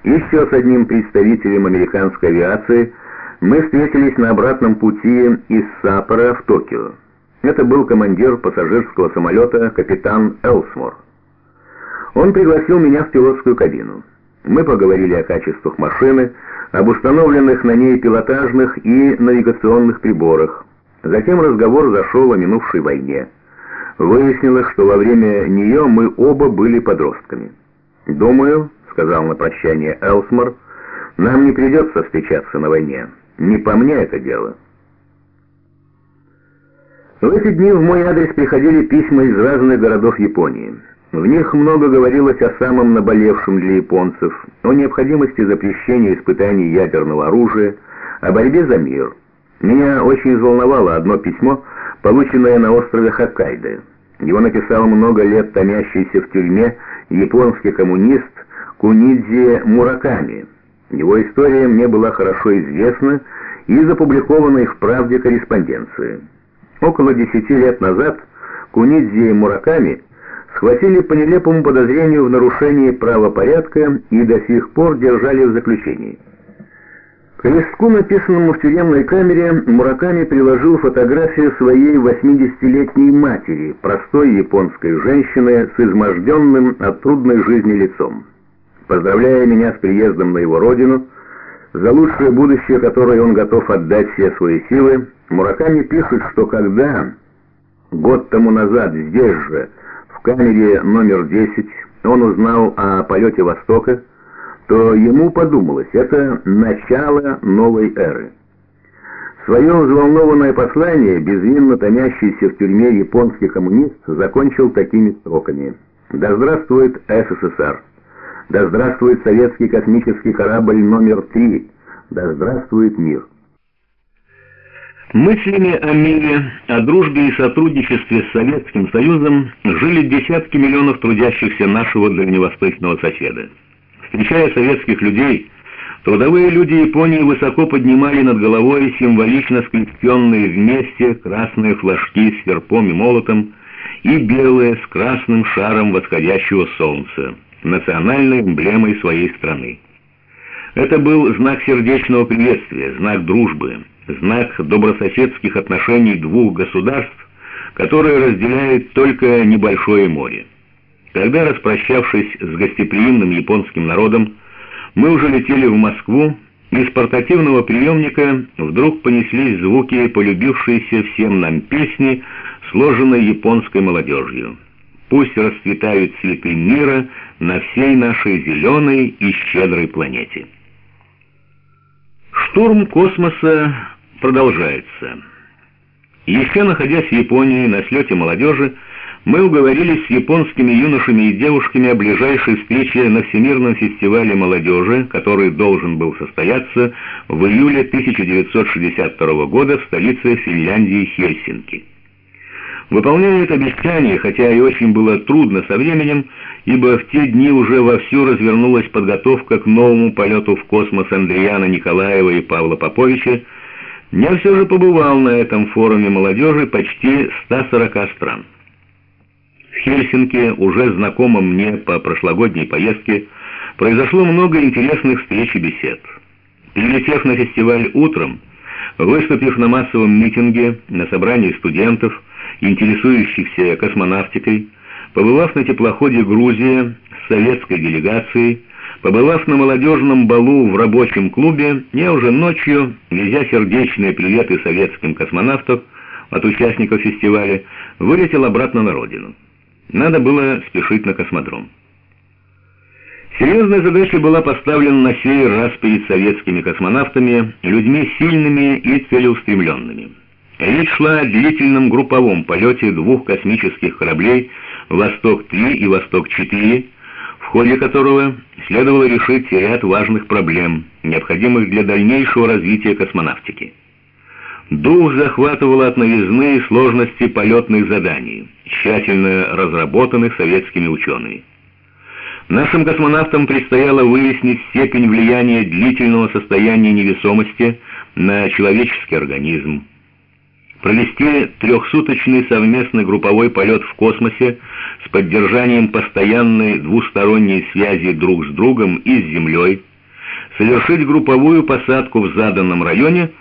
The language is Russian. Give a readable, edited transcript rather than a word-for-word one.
Еще с одним представителем американской авиации мы встретились на обратном пути из Саппоро в Токио. Это был командир пассажирского самолета капитан Элсмор. Он пригласил меня в пилотскую кабину. Мы поговорили о качествах машины, об установленных на ней пилотажных и навигационных приборах. Затем разговор зашел о минувшей войне. Выяснилось, что во время нее мы оба были подростками. «Думаю, — сказал на прощание Элсмор, — нам не придется встречаться на войне. Не по мне это дело». В эти дни в мой адрес приходили письма из разных городов Японии. В них много говорилось о самом наболевшем для японцев, о необходимости запрещения испытаний ядерного оружия, о борьбе за мир. Меня очень взволновало одно письмо, полученное на острове Хоккайдо. Его написал много лет томящийся в тюрьме японский коммунист Кунидзи Мураками. Его история мне была хорошо известна из опубликованной в «Правде» корреспонденции. Около 10 лет назад Кунидзи Мураками схватили по нелепому подозрению в нарушении правопорядка и до сих пор держали в заключении. К листку, написанному в тюремной камере, Мураками приложил фотографию своей 80-летней матери, простой японской женщины с изможденным от трудной жизни лицом. Поздравляя меня с приездом на его родину, за лучшее будущее, которое он готов отдать все свои силы, Мураками пишет, что когда год тому назад здесь же, в камере номер 10, он узнал о полете «Востока», то ему подумалось, это начало новой эры. Свое взволнованное послание безвинно томящийся в тюрьме японский коммунист закончил такими строками: «Да здравствует СССР! Да здравствует советский космический корабль номер 3! Да здравствует мир!» Мыслями о мире, о дружбе и сотрудничестве с Советским Союзом жили десятки миллионов трудящихся нашего дальневосточного соседа. Встречая советских людей, трудовые люди Японии высоко поднимали над головой символично скрепленные вместе красные флажки с серпом и молотом и белые с красным шаром восходящего солнца, национальной эмблемой своей страны. Это был знак сердечного приветствия, знак дружбы, знак добрососедских отношений двух государств, которые разделяют только небольшое море. Когда, распрощавшись с гостеприимным японским народом, мы уже летели в Москву, из портативного приемника вдруг понеслись звуки полюбившиеся всем нам песни, сложенной японской молодежью. «Пусть расцветают цветы мира на всей нашей зеленой и щедрой планете». Штурм космоса продолжается. Еще находясь в Японии на слете молодежи, мы уговорились с японскими юношами и девушками о ближайшей встрече на Всемирном фестивале молодежи, который должен был состояться в июле 1962 года в столице Финляндии Хельсинки. Выполняя это обещание, хотя и очень было трудно со временем, ибо в те дни уже вовсю развернулась подготовка к новому полету в космос Андриана Николаева и Павла Поповича, я все же побывал на этом форуме молодежи почти 140 стран. В Хельсинки, уже знакомом мне по прошлогодней поездке, произошло много интересных встреч и бесед. Прилетев на фестиваль утром, выступив на массовом митинге, на собрании студентов, интересующихся космонавтикой, побывав на теплоходе «Грузия» с советской делегацией, побывав на молодежном балу в рабочем клубе, я уже ночью, везя сердечные приветы советским космонавтов от участников фестиваля, вылетел обратно на родину. Надо было спешить на космодром. Серьезная задача была поставлена на сей раз перед советскими космонавтами, людьми сильными и целеустремленными. Речь шла о длительном групповом полете двух космических кораблей «Восток-3» и «Восток-4», в ходе которого следовало решить ряд важных проблем, необходимых для дальнейшего развития космонавтики. Дух захватывало от новизны и сложности полетных заданий, тщательно разработанных советскими учеными. Нашим космонавтам предстояло выяснить степень влияния длительного состояния невесомости на человеческий организм, провести трехсуточный совместный групповой полет в космосе с поддержанием постоянной двусторонней связи друг с другом и с Землей, совершить групповую посадку в заданном районе